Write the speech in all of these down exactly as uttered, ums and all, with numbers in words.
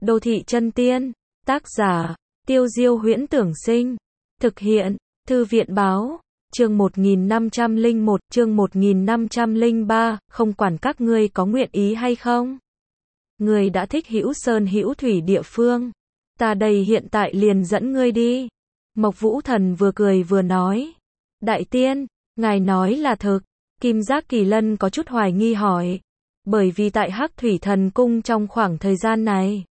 Đô thị chân tiên, tác giả, Tiêu Diêu Huyễn Tưởng Sinh, thực hiện, Thư viện Báo, chương một nghìn năm trăm lẻ một, chương một nghìn năm trăm lẻ ba, không quản các ngươi có nguyện ý hay không. Ngươi đã thích hữu sơn hữu thủy địa phương, ta đây hiện tại liền dẫn ngươi đi. Mộc Vũ Thần vừa cười vừa nói, đại tiên, ngài nói là thực. Kim Giác Kỳ Lân có chút hoài nghi hỏi, bởi vì tại Hắc Thủy Thần Cung trong khoảng thời gian này,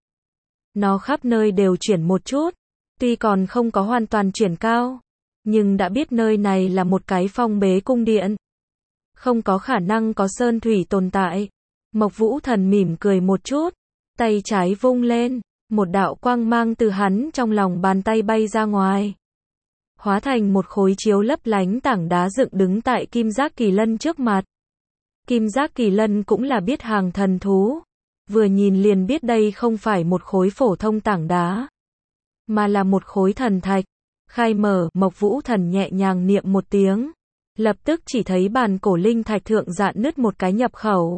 nó khắp nơi đều chuyển một chút, tuy còn không có hoàn toàn chuyển cao, nhưng đã biết nơi này là một cái phong bế cung điện, không có khả năng có sơn thủy tồn tại. Mộc Vũ Thần mỉm cười một chút, tay trái vung lên, một đạo quang mang từ hắn trong lòng bàn tay bay ra ngoài, hóa thành một khối chiếu lấp lánh tảng đá dựng đứng tại Kim Giác Kỳ Lân trước mặt. Kim Giác Kỳ Lân cũng là biết hàng thần thú, vừa nhìn liền biết đây không phải một khối phổ thông tảng đá, mà là một khối thần thạch. Khai mở, Mộc Vũ Thần nhẹ nhàng niệm một tiếng, lập tức chỉ thấy bàn cổ linh thạch thượng rạn nứt một cái nhập khẩu.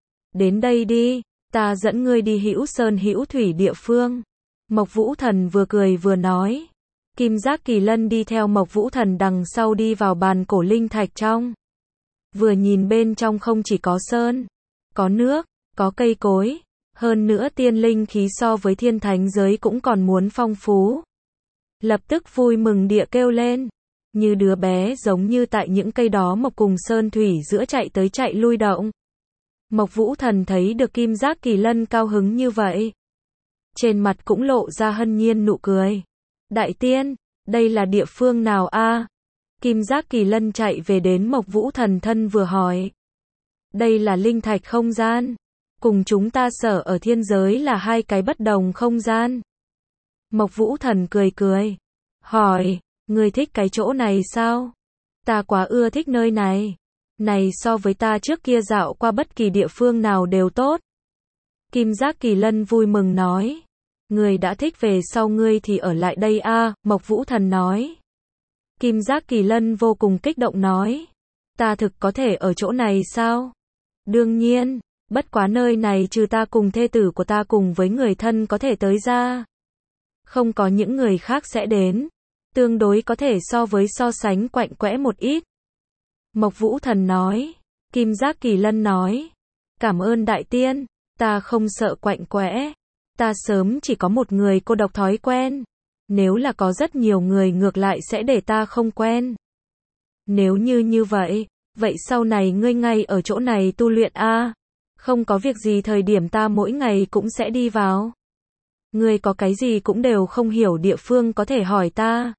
Đến đây đi, ta dẫn ngươi đi hữu sơn hữu thủy địa phương. Mộc Vũ Thần vừa cười vừa nói. Kim Giác Kỳ Lân đi theo Mộc Vũ Thần đằng sau đi vào bàn cổ linh thạch trong. Vừa nhìn bên trong không chỉ có sơn, có nước, có cây cối, hơn nữa tiên linh khí so với thiên thánh giới cũng còn muốn phong phú. Lập tức vui mừng địa kêu lên, như đứa bé giống như tại những cây đó mọc cùng sơn thủy giữa chạy tới chạy lui động. Mộc Vũ Thần thấy được Kim Giác Kỳ Lân cao hứng như vậy, trên mặt cũng lộ ra hân nhiên nụ cười. Đại tiên, đây là địa phương nào a? Kim Giác Kỳ Lân chạy về đến Mộc Vũ Thần thân vừa hỏi. Đây là linh thạch không gian, cùng chúng ta sở ở thiên giới là hai cái bất đồng không gian. Mộc Vũ Thần cười cười, hỏi, ngươi thích cái chỗ này sao? Ta quá ưa thích nơi này, này so với ta trước kia dạo qua bất kỳ địa phương nào đều tốt. Kim Giác Kỳ Lân vui mừng nói, ngươi đã thích về sau ngươi thì ở lại đây a. Mộc Vũ Thần nói. Kim Giác Kỳ Lân vô cùng kích động nói, ta thực có thể ở chỗ này sao? Đương nhiên, bất quá nơi này trừ ta cùng thê tử của ta cùng với người thân có thể tới ra, không có những người khác sẽ đến, tương đối có thể so với so sánh quạnh quẽ một ít. Mộc Vũ Thần nói. Kim Giác Kỳ Lân nói, cảm ơn đại tiên, ta không sợ quạnh quẽ, ta sớm chỉ có một người cô độc thói quen, nếu là có rất nhiều người ngược lại sẽ để ta không quen. Nếu như như vậy, vậy sau này ngươi ngay ở chỗ này tu luyện a, không có việc gì thời điểm ta mỗi ngày cũng sẽ đi vào. Ngươi có cái gì cũng đều không hiểu địa phương có thể hỏi ta.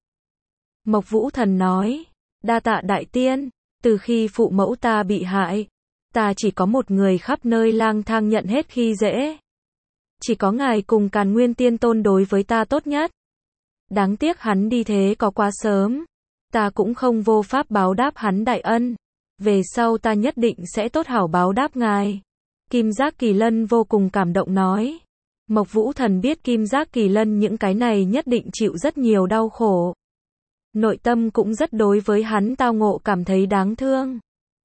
Mộc Vũ Thần nói, đa tạ đại tiên, từ khi phụ mẫu ta bị hại, ta chỉ có một người khắp nơi lang thang nhận hết khi dễ. Chỉ có ngài cùng Càn Nguyên Tiên Tôn đối với ta tốt nhất. Đáng tiếc hắn đi thế có quá sớm, ta cũng không vô pháp báo đáp hắn đại ân, về sau ta nhất định sẽ tốt hảo báo đáp ngài. Kim Giác Kỳ Lân vô cùng cảm động nói. Mộc Vũ Thần biết Kim Giác Kỳ Lân những cái này nhất định chịu rất nhiều đau khổ, nội tâm cũng rất đối với hắn tao ngộ cảm thấy đáng thương.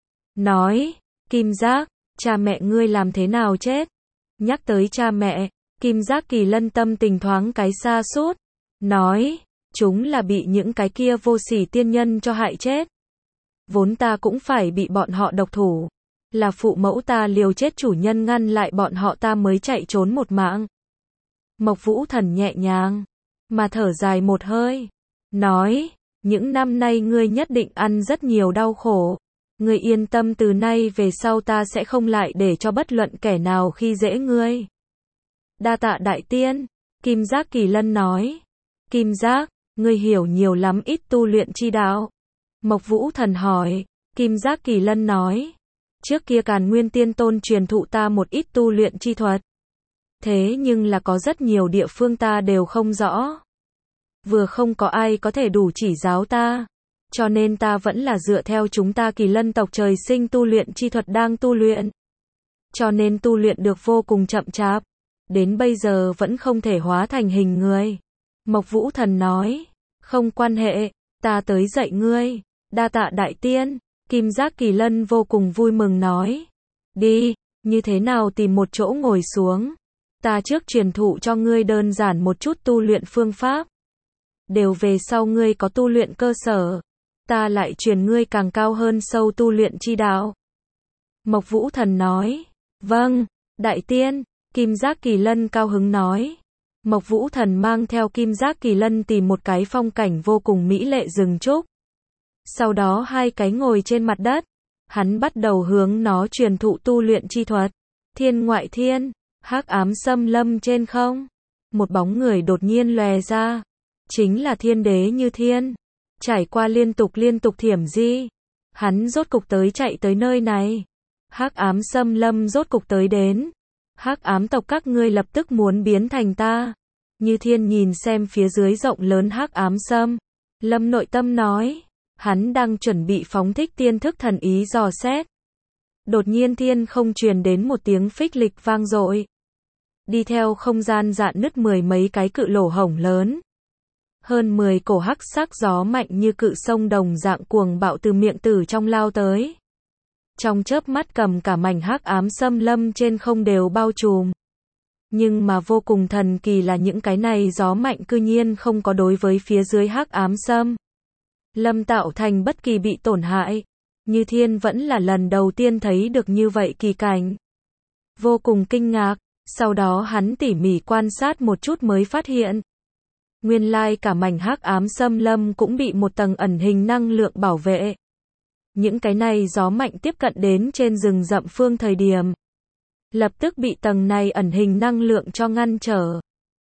Nói, Kim Giác, cha mẹ ngươi làm thế nào chết? Nhắc tới cha mẹ, Kim Giác Kỳ Lân tâm tình thoáng cái xa sút, nói, chúng là bị những cái kia vô sỉ tiên nhân cho hại chết. Vốn ta cũng phải bị bọn họ độc thủ, là phụ mẫu ta liều chết chủ nhân ngăn lại bọn họ ta mới chạy trốn một mạng. Mộc Vũ Thần nhẹ nhàng mà thở dài một hơi, nói, những năm nay ngươi nhất định ăn rất nhiều đau khổ, ngươi yên tâm, từ nay về sau ta sẽ không lại để cho bất luận kẻ nào khi dễ ngươi. Đa tạ đại tiên, Kim Giác Kỳ Lân nói. Kim Giác, ngươi hiểu nhiều lắm ít tu luyện chi đạo? Mộc Vũ Thần hỏi. Kim Giác Kỳ Lân nói, trước kia Càn Nguyên Tiên Tôn truyền thụ ta một ít tu luyện chi thuật, thế nhưng là có rất nhiều địa phương ta đều không rõ, vừa không có ai có thể đủ chỉ giáo ta, cho nên ta vẫn là dựa theo chúng ta Kỳ Lân tộc trời sinh tu luyện chi thuật đang tu luyện, cho nên tu luyện được vô cùng chậm chạp, đến bây giờ vẫn không thể hóa thành hình người. Mộc Vũ Thần nói, không quan hệ, ta tới dạy ngươi. Đa tạ đại tiên. Kim Giác Kỳ Lân vô cùng vui mừng nói, đi, như thế nào tìm một chỗ ngồi xuống, Ta trước truyền thụ cho ngươi đơn giản một chút tu luyện phương pháp. Đều về sau ngươi có tu luyện cơ sở. Ta lại truyền ngươi càng cao hơn sâu tu luyện chi đạo. Mộc Vũ Thần nói. Vâng, đại tiên. Kim Giác Kỳ Lân cao hứng nói. Mộc Vũ Thần mang theo Kim Giác Kỳ Lân tìm một cái phong cảnh vô cùng mỹ lệ rừng trúc. Sau đó hai cái ngồi trên mặt đất. Hắn bắt đầu hướng nó truyền thụ tu luyện chi thuật. Thiên ngoại thiên, hắc ám xâm lâm trên không. Một bóng người đột nhiên lòe ra. Chính là Thiên Đế Như Thiên. Trải qua liên tục liên tục thiểm di. Hắn rốt cục tới chạy tới nơi này. Hắc ám xâm lâm rốt cục tới đến. Hắc ám tộc các ngươi lập tức muốn biến thành ta. Như Thiên nhìn xem phía dưới rộng lớn hắc ám xâm lâm nội tâm nói. Hắn đang chuẩn bị phóng thích tiên thức thần ý dò xét. Đột nhiên thiên không truyền đến một tiếng phích lịch vang dội. Đi theo không gian dạn nứt mười mấy cái cự lỗ hổng lớn. Hơn mười cổ hắc sắc gió mạnh như cự sông đồng dạng cuồng bạo từ miệng tử trong lao tới. Trong chớp mắt cầm cả mảnh hắc ám xâm lâm trên không đều bao trùm. Nhưng mà vô cùng thần kỳ là những cái này gió mạnh cư nhiên không có đối với phía dưới hắc ám xâm lâm tạo thành bất kỳ bị tổn hại. Như Thiên vẫn là lần đầu tiên thấy được như vậy kỳ cảnh. Vô cùng kinh ngạc, sau đó hắn tỉ mỉ quan sát một chút mới phát hiện. Nguyên lai cả mảnh hắc ám xâm lâm cũng bị một tầng ẩn hình năng lượng bảo vệ. Những cái này gió mạnh tiếp cận đến trên rừng rậm phương thời điểm. Lập tức bị tầng này ẩn hình năng lượng cho ngăn trở.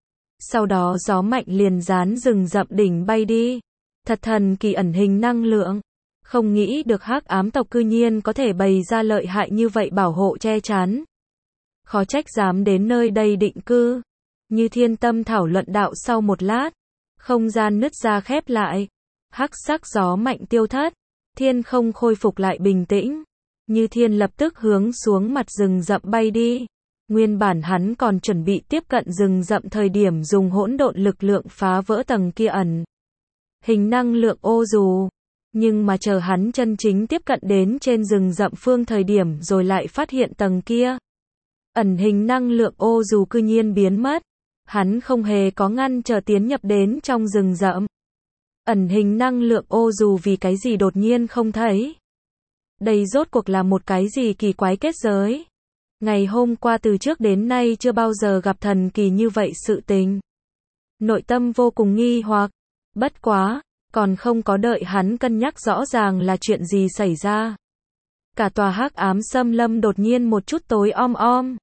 Sau đó gió mạnh liền dán rừng rậm đỉnh bay đi. Thật thần kỳ ẩn hình năng lượng. Không nghĩ được hắc ám tộc cư nhiên có thể bày ra lợi hại như vậy bảo hộ che chắn. Khó trách dám đến nơi đây định cư. Như Thiên tâm thảo luận đạo sau một lát. Không gian nứt ra khép lại. Hắc sắc gió mạnh tiêu thất. Thiên không khôi phục lại bình tĩnh. Như Thiên lập tức hướng xuống mặt rừng rậm bay đi. Nguyên bản hắn còn chuẩn bị tiếp cận rừng rậm thời điểm dùng hỗn độn lực lượng phá vỡ tầng kia ẩn hình năng lượng ô dù. Nhưng mà chờ hắn chân chính tiếp cận đến trên rừng rậm phương thời điểm rồi lại phát hiện tầng kia ẩn hình năng lượng ô dù cư nhiên biến mất. Hắn không hề có ngăn trở tiến nhập đến trong rừng rậm. Ẩn hình năng lượng ô dù vì cái gì đột nhiên không thấy. Đây rốt cuộc là một cái gì kỳ quái kết giới. Ngày hôm qua từ trước đến nay chưa bao giờ gặp thần kỳ như vậy sự tình. Nội tâm vô cùng nghi hoặc. Bất quá, còn không có đợi hắn cân nhắc rõ ràng là chuyện gì xảy ra. Cả tòa hắc ám xâm lâm đột nhiên một chút tối om om.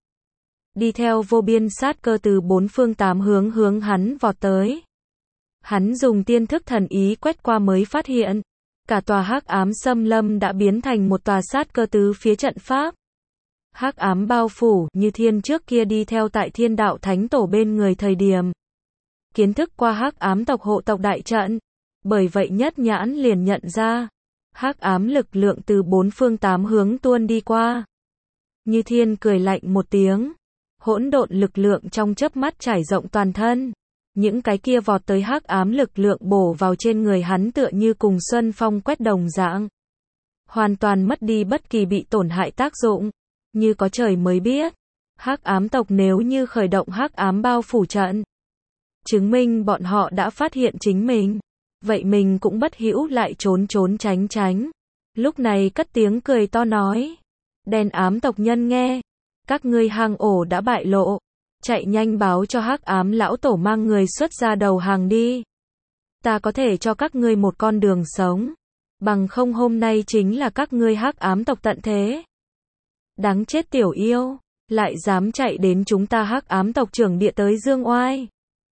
Đi theo vô biên sát cơ từ bốn phương tám hướng hướng hắn vọt tới. Hắn dùng tiên thức thần ý quét qua mới phát hiện. Cả tòa hắc ám xâm lâm đã biến thành một tòa sát cơ tứ phía trận pháp. Hắc ám bao phủ, Như Thiên trước kia đi theo tại Thiên Đạo Thánh Tổ bên người thời điểm. Kiến thức qua hắc ám tộc hộ tộc đại trận. Bởi vậy nhất nhãn liền nhận ra. Hắc ám lực lượng từ bốn phương tám hướng tuôn đi qua. Như Thiên cười lạnh một tiếng. Hỗn độn lực lượng trong chớp mắt trải rộng toàn thân. Những cái kia vọt tới hắc ám lực lượng bổ vào trên người hắn tựa như cùng xuân phong quét đồng dạng. Hoàn toàn mất đi bất kỳ bị tổn hại tác dụng. Như có trời mới biết. Hắc ám tộc nếu như khởi động hắc ám bao phủ trận. Chứng minh bọn họ đã phát hiện chính mình. Vậy mình cũng bất hữu lại trốn trốn tránh tránh. Lúc này cất tiếng cười to nói. Đen ám tộc nhân nghe. Các ngươi hang ổ đã bại lộ. Chạy nhanh báo cho hắc ám lão tổ mang người xuất ra đầu hàng đi. Ta có thể cho các ngươi một con đường sống. Bằng không hôm nay chính là các ngươi hắc ám tộc tận thế. Đáng chết tiểu yêu. Lại dám chạy đến chúng ta hắc ám tộc trưởng địa tới dương oai.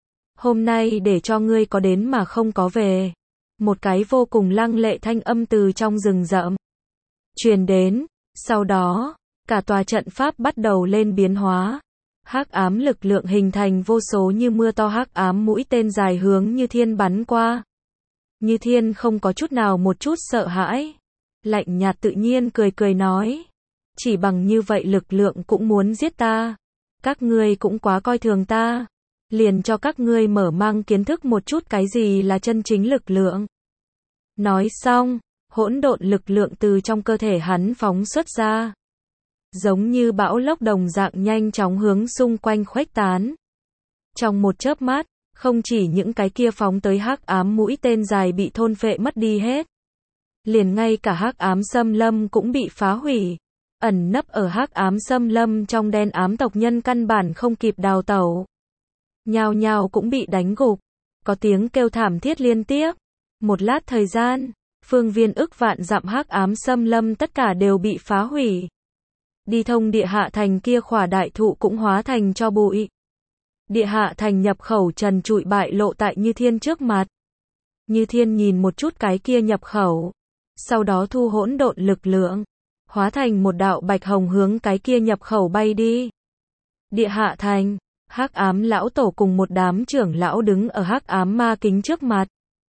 Hôm nay để cho ngươi có đến mà không có về. Một cái vô cùng lăng lệ thanh âm từ trong rừng rậm truyền đến. Sau đó, cả tòa trận pháp bắt đầu lên biến hóa. Hắc ám lực lượng hình thành vô số như mưa to hắc ám mũi tên dài hướng Như Thiên bắn qua. Như Thiên không có chút nào một chút sợ hãi. Lạnh nhạt tự nhiên cười cười nói. Chỉ bằng như vậy lực lượng cũng muốn giết ta. Các ngươi cũng quá coi thường ta. Liền cho các ngươi mở mang kiến thức một chút cái gì là chân chính lực lượng. Nói xong, hỗn độn lực lượng từ trong cơ thể hắn phóng xuất ra. giống như bão lốc đồng dạng nhanh chóng hướng xung quanh khuếch tán. Trong một chớp mắt, không chỉ những cái kia phóng tới hắc ám mũi tên dài bị thôn phệ mất đi hết, liền ngay cả hắc ám xâm lâm cũng bị phá hủy. Ẩn nấp ở hắc ám xâm lâm trong đen ám tộc nhân căn bản không kịp đào tẩu, nhao nhao cũng bị đánh gục, có tiếng kêu thảm thiết liên tiếp. Một lát thời gian, phương viên ức vạn dặm hắc ám xâm lâm tất cả đều bị phá hủy. Đi thông địa hạ thành kia khỏa đại thụ cũng hóa thành tro bụi. Địa hạ thành nhập khẩu trần trụi bại lộ tại Như Thiên trước mặt. Như Thiên nhìn một chút cái kia nhập khẩu, sau đó thu hỗn độn lực lượng, hóa thành một đạo bạch hồng hướng cái kia nhập khẩu bay đi. Địa hạ thành, hắc ám lão tổ cùng một đám trưởng lão đứng ở hắc ám ma kính trước mặt.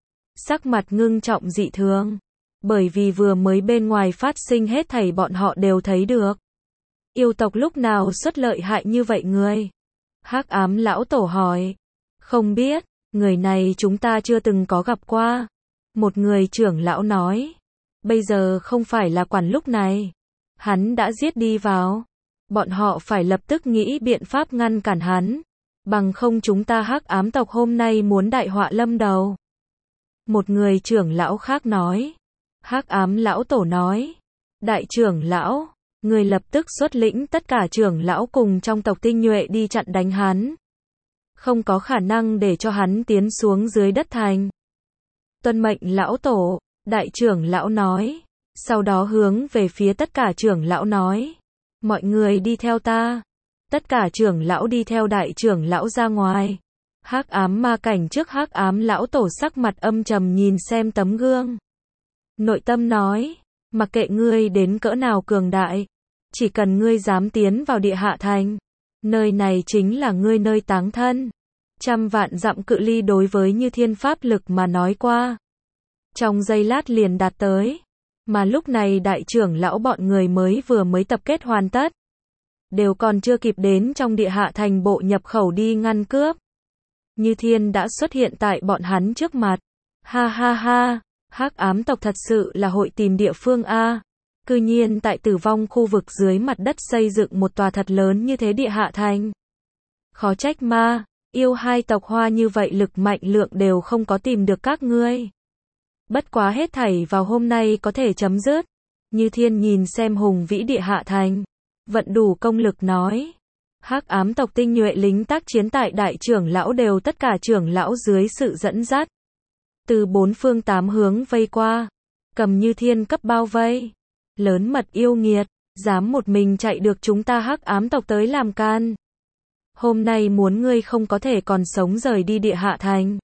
Sắc mặt ngưng trọng dị thường, bởi vì vừa mới bên ngoài phát sinh hết thảy bọn họ đều thấy được. Yêu tộc lúc nào xuất lợi hại như vậy người? Hắc ám lão tổ hỏi. Không biết, người này chúng ta chưa từng có gặp qua. Một người trưởng lão nói. Bây giờ không phải là quản lúc này. Hắn đã giết đi vào. Bọn họ phải lập tức nghĩ biện pháp ngăn cản hắn. Bằng không chúng ta hắc ám tộc hôm nay muốn đại họa lâm đầu. Một người trưởng lão khác nói. Hắc ám lão tổ nói. Đại trưởng lão, người lập tức xuất lĩnh tất cả trưởng lão cùng trong tộc tinh nhuệ đi chặn đánh hắn. Không có khả năng để cho hắn tiến xuống dưới đất thành. Tuân mệnh lão tổ, đại trưởng lão nói. Sau đó hướng về phía tất cả trưởng lão nói. Mọi người đi theo ta. Tất cả trưởng lão đi theo đại trưởng lão ra ngoài. Hắc ám ma cảnh trước hắc ám lão tổ sắc mặt âm trầm nhìn xem tấm gương. Nội tâm nói, mặc kệ ngươi đến cỡ nào cường đại, chỉ cần ngươi dám tiến vào địa hạ thành, nơi này chính là ngươi nơi táng thân. Trăm vạn dặm cự ly đối với Như Thiên pháp lực mà nói qua, trong giây lát liền đạt tới, mà lúc này đại trưởng lão bọn người mới vừa mới tập kết hoàn tất, đều còn chưa kịp đến trong địa hạ thành bộ nhập khẩu đi ngăn cướp. Như Thiên đã xuất hiện tại bọn hắn trước mặt. Ha ha ha, hắc ám tộc thật sự là hội tìm địa phương a. Cư nhiên tại tử vong khu vực dưới mặt đất xây dựng một tòa thật lớn như thế địa hạ thành. Khó trách ma, yêu hai tộc hoa như vậy lực mạnh lượng đều không có tìm được các ngươi. Bất quá hết thảy vào hôm nay có thể chấm dứt. Như Thiên nhìn xem hùng vĩ địa hạ thành, vận đủ công lực nói. Hắc ám tộc tinh nhuệ lính tác chiến tại đại trưởng lão đều tất cả trưởng lão dưới sự dẫn dắt. Từ bốn phương tám hướng vây qua, cầm Như Thiên cấp bao vây. Lớn mật yêu nghiệt, dám một mình chạy được chúng ta hắc ám tộc tới làm can. Hôm nay muốn ngươi không có thể còn sống rời đi địa hạ thành.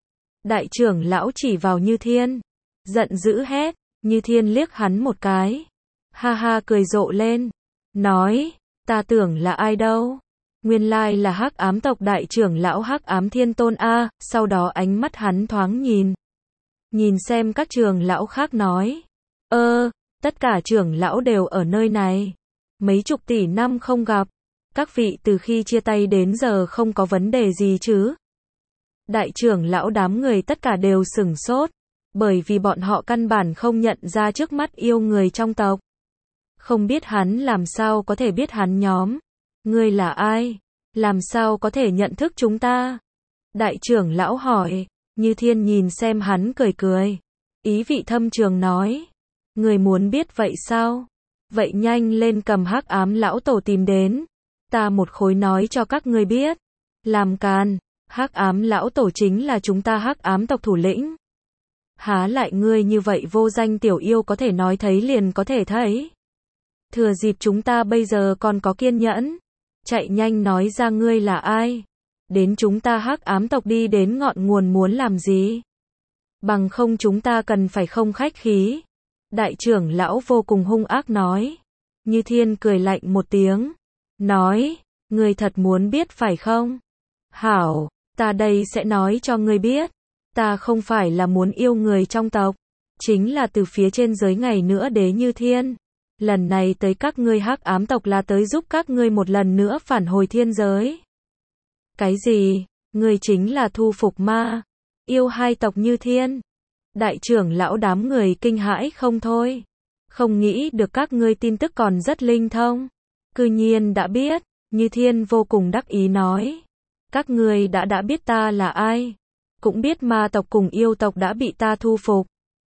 Đại trưởng lão chỉ vào Như Thiên, giận dữ hét. Như Thiên liếc hắn một cái, ha ha cười rộ lên, nói, ta tưởng là ai đâu, nguyên lai là hắc ám tộc đại trưởng lão hắc ám thiên tôn a. Sau đó ánh mắt hắn thoáng nhìn, nhìn xem các trưởng lão khác nói, ơ, tất cả trưởng lão đều ở nơi này, mấy chục tỷ năm không gặp, các vị từ khi chia tay đến giờ không có vấn đề gì chứ? Đại trưởng lão đám người tất cả đều sửng sốt, bởi vì bọn họ căn bản không nhận ra trước mắt yêu người trong tộc. Không biết hắn làm sao có thể biết hắn nhóm. Ngươi là ai? Làm sao có thể nhận thức chúng ta? Đại trưởng lão hỏi. Như Thiên nhìn xem hắn cười cười, ý vị thâm trường nói. Người muốn biết vậy sao? Vậy nhanh lên cầm hắc ám lão tổ tìm đến. Ta một khối nói cho các ngươi biết. Làm càn, hắc ám lão tổ chính là chúng ta hắc ám tộc thủ lĩnh. Há lại ngươi như vậy vô danh tiểu yêu có thể nói thấy liền có thể thấy. Thừa dịp chúng ta bây giờ còn có kiên nhẫn, chạy nhanh nói ra ngươi là ai. Đến chúng ta hắc ám tộc đi đến ngọn nguồn muốn làm gì. Bằng không chúng ta cần phải không khách khí. Đại trưởng lão vô cùng hung ác nói. Như Thiên cười lạnh một tiếng, nói, ngươi thật muốn biết phải không? Hảo, ta đây sẽ nói cho ngươi biết. Ta không phải là muốn yêu người trong tộc, chính là từ phía trên giới ngày nữa đế Như Thiên. Lần này tới các ngươi hắc ám tộc là tới giúp các ngươi một lần nữa phản hồi thiên giới. Cái gì? Ngươi chính là thu phục ma, yêu hai tộc Như Thiên. Đại trưởng lão đám người kinh hãi không thôi. Không nghĩ được các ngươi tin tức còn rất linh thông. Cư nhiên đã biết, Như Thiên vô cùng đắc ý nói. Các ngươi đã đã biết ta là ai, cũng biết ma tộc cùng yêu tộc đã bị ta thu phục.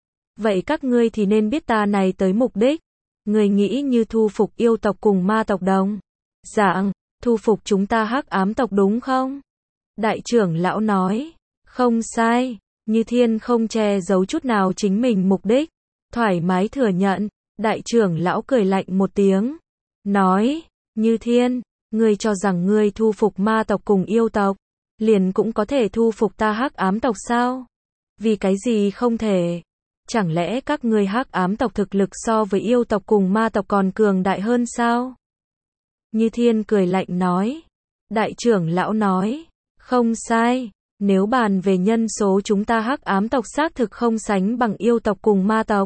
Vậy các ngươi thì nên biết ta này tới mục đích. Người nghĩ như thu phục yêu tộc cùng ma tộc đồng dạng, thu phục chúng ta hắc ám tộc đúng không? Đại trưởng lão nói, không sai, Như Thiên không che giấu chút nào chính mình mục đích, thoải mái thừa nhận. Đại trưởng lão cười lạnh một tiếng, nói, Như Thiên, ngươi cho rằng ngươi thu phục ma tộc cùng yêu tộc, liền cũng có thể thu phục ta hắc ám tộc sao? Vì cái gì không thể? Chẳng lẽ các ngươi hắc ám tộc thực lực so với yêu tộc cùng ma tộc còn cường đại hơn sao? Như Thiên cười lạnh nói. Đại trưởng lão nói, không sai, nếu bàn về nhân số chúng ta hắc ám tộc xác thực không sánh bằng yêu tộc cùng ma tộc.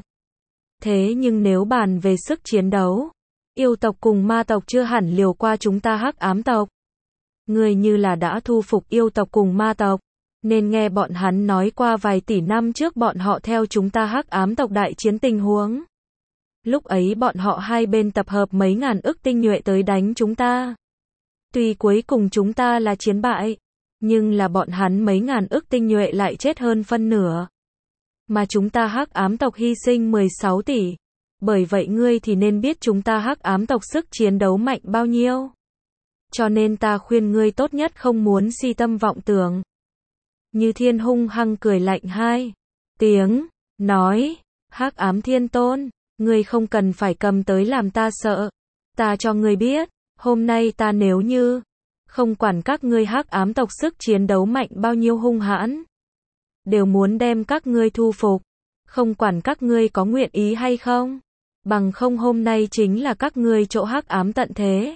Thế nhưng nếu bàn về sức chiến đấu, yêu tộc cùng ma tộc chưa hẳn liều qua chúng ta hắc ám tộc. Ngươi như là đã thu phục yêu tộc cùng ma tộc, nên nghe bọn hắn nói qua vài tỷ năm trước bọn họ theo chúng ta hắc ám tộc đại chiến tình huống. Lúc ấy bọn họ hai bên tập hợp mấy ngàn ức tinh nhuệ tới đánh chúng ta. Tuy cuối cùng chúng ta là chiến bại, nhưng là bọn hắn mấy ngàn ức tinh nhuệ lại chết hơn phân nửa. Mà chúng ta hắc ám tộc hy sinh mười sáu tỷ. Bởi vậy ngươi thì nên biết chúng ta hắc ám tộc sức chiến đấu mạnh bao nhiêu. Cho nên ta khuyên ngươi tốt nhất không muốn si tâm vọng tưởng. Như Thiên hung hăng cười lạnh hai tiếng, nói, hắc ám thiên tôn, ngươi không cần phải cầm tới làm ta sợ. Ta cho ngươi biết, hôm nay ta nếu như không quản các ngươi hắc ám tộc sức chiến đấu mạnh bao nhiêu hung hãn, đều muốn đem các ngươi thu phục, không quản các ngươi có nguyện ý hay không, bằng không hôm nay chính là các ngươi chỗ hắc ám tận thế.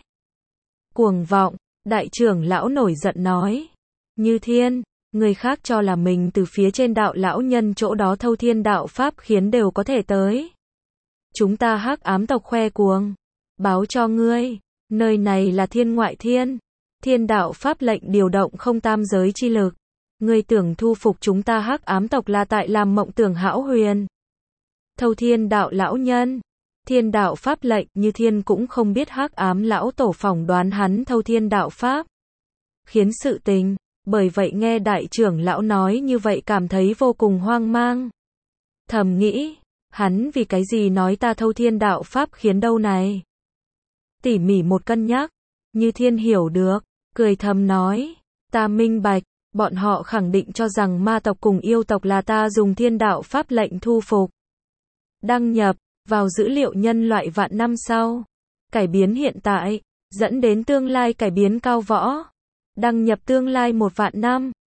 Cuồng vọng, đại trưởng lão nổi giận nói, Như Thiên, người khác cho là mình từ phía trên đạo lão nhân chỗ đó thâu thiên đạo pháp khiến đều có thể tới. Chúng ta hắc ám tộc khoe cuồng, báo cho ngươi, nơi này là thiên ngoại thiên, thiên đạo pháp lệnh điều động không tam giới chi lực. Ngươi tưởng thu phục chúng ta hắc ám tộc là tại làm mộng tưởng hão huyền. Thâu thiên đạo lão nhân, thiên đạo pháp lệnh, Như Thiên cũng không biết hắc ám lão tổ phỏng đoán hắn thâu thiên đạo pháp. Khiến sự tình, bởi vậy nghe đại trưởng lão nói như vậy cảm thấy vô cùng hoang mang. Thầm nghĩ, hắn vì cái gì nói ta thâu thiên đạo pháp khiến đâu này? Tỉ mỉ một cân nhắc, Như Thiên hiểu được, cười thầm nói, ta minh bạch. Bọn họ khẳng định cho rằng ma tộc cùng yêu tộc là ta dùng thiên đạo pháp lệnh thu phục. Đăng nhập vào dữ liệu nhân loại vạn năm sau. Cải biến hiện tại, dẫn đến tương lai cải biến cao võ. Đăng nhập tương lai một vạn năm.